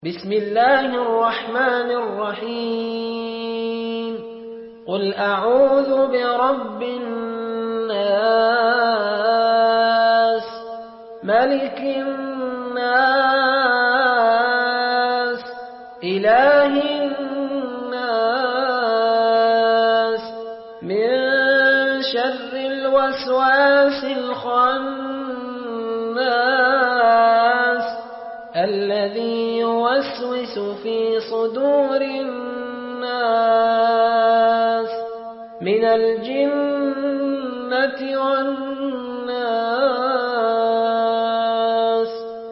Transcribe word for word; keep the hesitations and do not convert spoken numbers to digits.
بسم الله الرحمن الرحيم قل أعوذ برب الناس ملك الناس إله الناس من شر الوسواس الخناس الذي يوسوس في صدور الناس من الجنة والناس